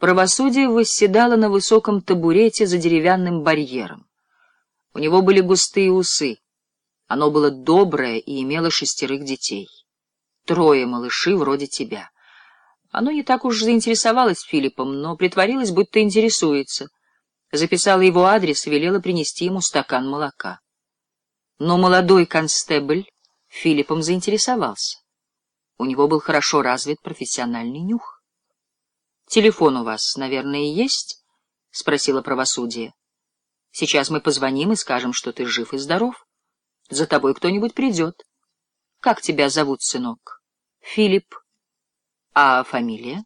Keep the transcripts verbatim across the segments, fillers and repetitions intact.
Правосудие восседало на высоком табурете за деревянным барьером. У него были густые усы. Оно было доброе и имело шестерых детей. Трое малыши вроде тебя. Оно не так уж заинтересовалось Филиппом, но притворилось, будто интересуется. Записала его адрес и велела принести ему стакан молока. Но молодой констебль Филиппом заинтересовался. У него был хорошо развит профессиональный нюх. — Телефон у вас, наверное, есть? — спросила правосудие. — Сейчас мы позвоним и скажем, что ты жив и здоров. За тобой кто-нибудь придет. — Как тебя зовут, сынок? — Филипп. — А фамилия?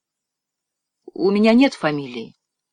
— У меня нет фамилии.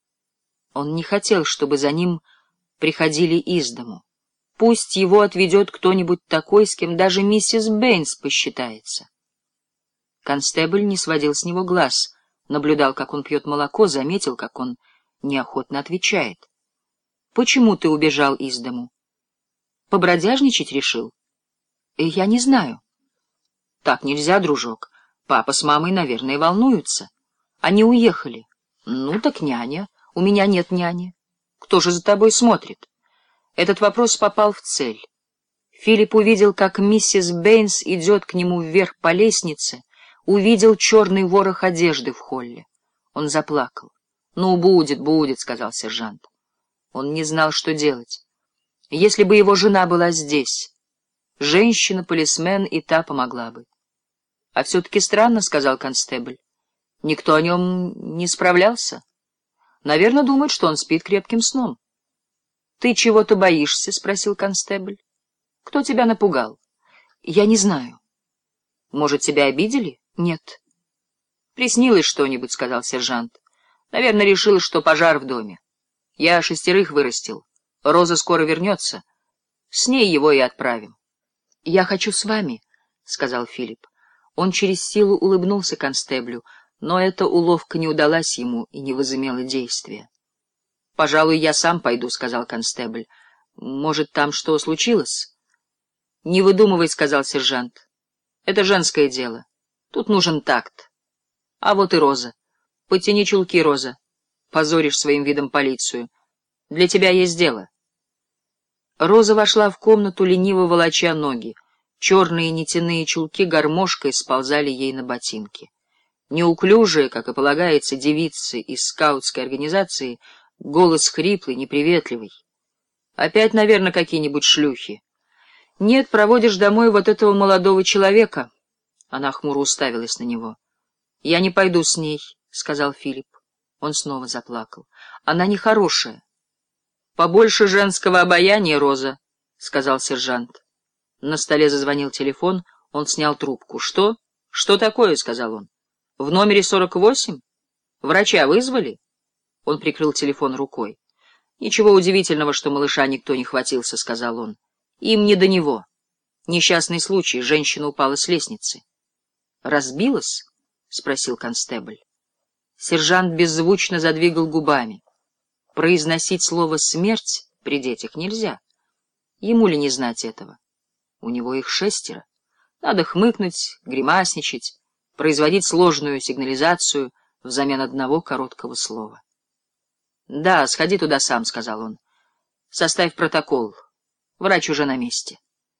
Он не хотел, чтобы за ним приходили из дому. Пусть его отведет кто-нибудь такой, с кем даже миссис Бэйнс посчитается. Констебль не сводил с него глаз, наблюдал, как он пьет молоко, заметил, как он неохотно отвечает. — Почему ты убежал из дому? — Побродяжничать решил? — Я не знаю. — Так нельзя, дружок. Папа с мамой, наверное, волнуются. Они уехали. — Ну так няня. У меня нет няни. Кто же за тобой смотрит? Этот вопрос попал в цель. Филипп увидел, как миссис Бэйнс идет к нему вверх по лестнице, увидел черный ворох одежды в холле. Он заплакал. — Ну, будет, будет, — сказал сержант. Он не знал, что делать. Если бы его жена была здесь, женщина-полисмен и та помогла бы. — А все-таки странно, — сказал констебль. — Никто о нем не справлялся. Наверное, думает, что он спит крепким сном. — Ты чего-то боишься? — спросил констебль. — Кто тебя напугал? — Я не знаю. — Может, тебя обидели? — Нет. — Приснилось что-нибудь, — сказал сержант. — Наверное, решил, что пожар в доме. Я шестерых вырастил. Роза скоро вернется. С ней его и отправим. — Я хочу с вами, — сказал Филипп. Он через силу улыбнулся констеблю, но эта уловка не удалась ему и не возымела действия. — Пожалуй, я сам пойду, — сказал констебль. — Может, там что случилось? — Не выдумывай, — сказал сержант. — Это женское дело. Тут нужен такт. А вот и Роза. Потяни чулки, Роза. Позоришь своим видом полицию. Для тебя есть дело. Роза вошла в комнату, лениво волоча ноги. Черные нитяные чулки гармошкой сползали ей на ботинки. Неуклюжая, как и полагается, девица из скаутской организации, голос хриплый, неприветливый. Опять, наверное, какие-нибудь шлюхи. Нет, проводишь домой вот этого молодого человека. Она хмуро уставилась на него. — Я не пойду с ней, — сказал Филипп. Он снова заплакал. — Она нехорошая. — Побольше женского обаяния, Роза, — сказал сержант. На столе зазвонил телефон, он снял трубку. — Что? Что такое? — сказал он. — В номере сорок восемь? Врача вызвали? Он прикрыл телефон рукой. — Ничего удивительного, что малыша никто не хватился, — сказал он. — Им не до него. Несчастный случай, женщина упала с лестницы. — Разбилась? — спросил констебль. Сержант беззвучно задвигал губами. Произносить слово «смерть» при детях нельзя. Ему ли не знать этого? У него их шестеро. Надо хмыкнуть, гримасничать, производить сложную сигнализацию взамен одного короткого слова. — Да, сходи туда сам, — сказал он. — Составь протокол. Врач уже на месте.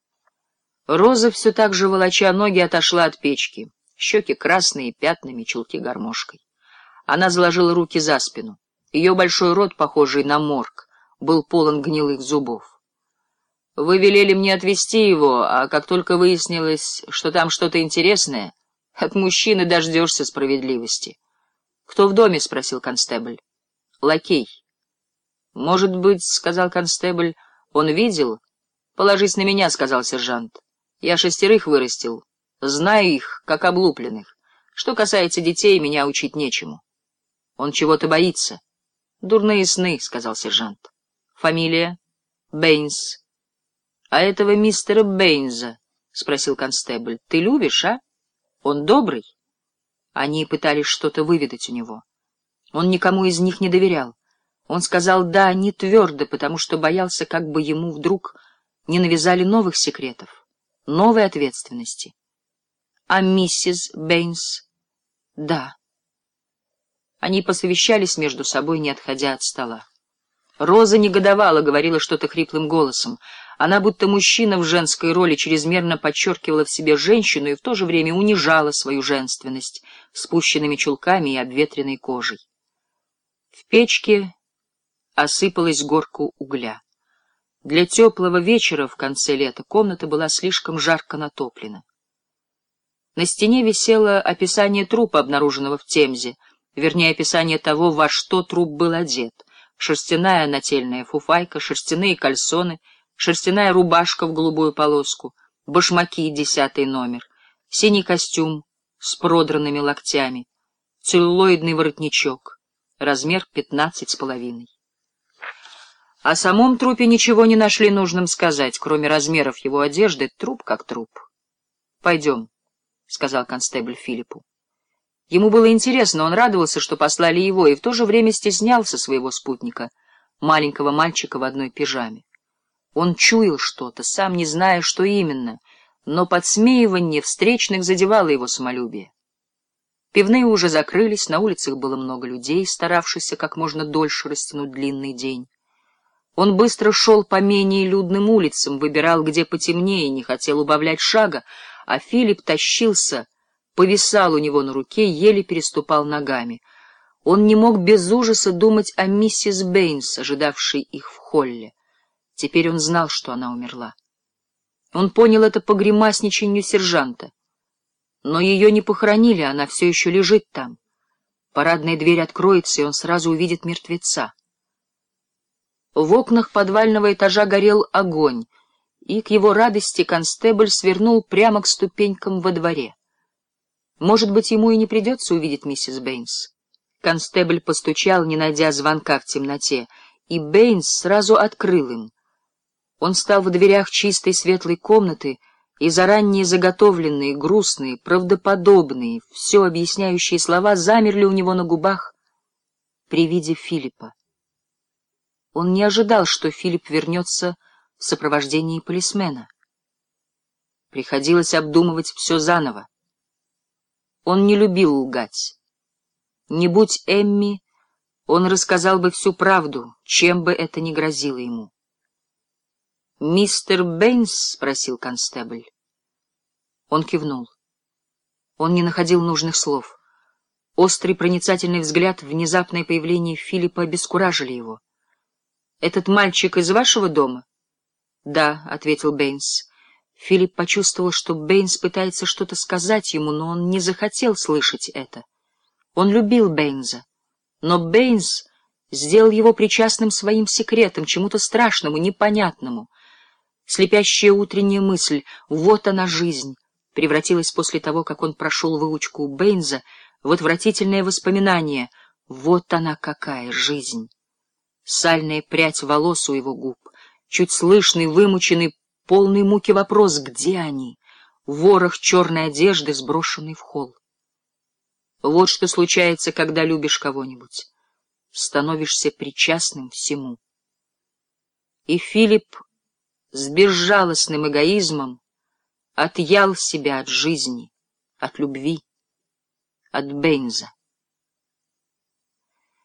Роза, все так же волоча ноги, отошла от печки. Щеки красные, пятнами, чулки гармошкой. Она заложила руки за спину. Ее большой рот, похожий на морг, был полон гнилых зубов. — Вы велели мне отвезти его, а как только выяснилось, что там что-то интересное, от мужчины дождешься справедливости. — Кто в доме? — спросил констебль. — Лакей. — Может быть, — сказал констебль, — он видел? — Положись на меня, — сказал сержант. — Я шестерых вырастил. Знаю их, как облупленных. Что касается детей, меня учить нечему. — Он чего-то боится. — Дурные сны, — сказал сержант. — Фамилия? — Бэйнс. — А этого мистера Бэйнза, — спросил констебль, — ты любишь, а? Он добрый? Они пытались что-то выведать у него. Он никому из них не доверял. Он сказал «да» не твердо, потому что боялся, как бы ему вдруг не навязали новых секретов, новой ответственности. — А миссис Бэйнс? — Да. Они посовещались между собой, не отходя от стола. Роза негодовала, говорила что-то хриплым голосом. Она, будто мужчина в женской роли, чрезмерно подчеркивала в себе женщину и в то же время унижала свою женственность спущенными чулками и обветренной кожей. В печке осыпалась горка угля. Для теплого вечера в конце лета комната была слишком жарко натоплена. На стене висело описание трупа, обнаруженного в Темзе, вернее, описание того, во что труп был одет. Шерстяная нательная фуфайка, шерстяные кальсоны, шерстяная рубашка в голубую полоску, башмаки десятый номер, синий костюм с продранными локтями, целлулоидный воротничок, размер пятнадцать с половиной. О самом трупе ничего не нашли нужным сказать, кроме размеров его одежды, труп как труп. — Пойдем, — сказал констебль Филиппу. Ему было интересно, он радовался, что послали его, и в то же время стеснялся своего спутника, маленького мальчика в одной пижаме. Он чуял что-то, сам не зная, что именно, но подсмеивание встречных задевало его самолюбие. Пивные уже закрылись, на улицах было много людей, старавшихся как можно дольше растянуть длинный день. Он быстро шел по менее людным улицам, выбирал, где потемнее, не хотел убавлять шага, а Филипп тащился, повисал у него на руке, еле переступал ногами. Он не мог без ужаса думать о миссис Бэйнс, ожидавшей их в холле. Теперь он знал, что она умерла. Он понял это по гримасничанию сержанта. Но ее не похоронили, она все еще лежит там. Парадная дверь откроется, и он сразу увидит мертвеца. В окнах подвального этажа горел огонь, и, к его радости, констебль свернул прямо к ступенькам во дворе. Может быть, ему и не придется увидеть миссис Бэйнс. Констебль постучал, не найдя звонка в темноте, и Бэйнс сразу открыл им. Он стал в дверях чистой светлой комнаты, и заранее заготовленные, грустные, правдоподобные, все объясняющие слова замерли у него на губах при виде Филиппа. Он не ожидал, что Филипп вернется в сопровождении полисмена. Приходилось обдумывать все заново. Он не любил лгать. Не будь Эмми, он рассказал бы всю правду, чем бы это ни грозило ему. — Мистер Бэйнс? — спросил констебль. Он кивнул. Он не находил нужных слов. Острый проницательный взгляд, внезапное появление Филиппа обескуражили его. — Этот мальчик из вашего дома? — Да, — ответил Бэйнс. Филипп почувствовал, что Бэйнс пытается что-то сказать ему, но он не захотел слышать это. Он любил Бэйнса, но Бэйнс сделал его причастным своим секретом, чему-то страшному, непонятному. Слепящая утренняя мысль «вот она жизнь» превратилась после того, как он прошел выучку у Бэйнса, в отвратительное воспоминание «вот она какая жизнь». Сальная прядь волос у его губ, чуть слышный, вымученный, полный муки вопрос «где они?» Ворох черной одежды, сброшенный в холл. Вот что случается, когда любишь кого-нибудь. Становишься причастным всему. И Филипп с безжалостным эгоизмом отъял себя от жизни, от любви, от Бэйнса.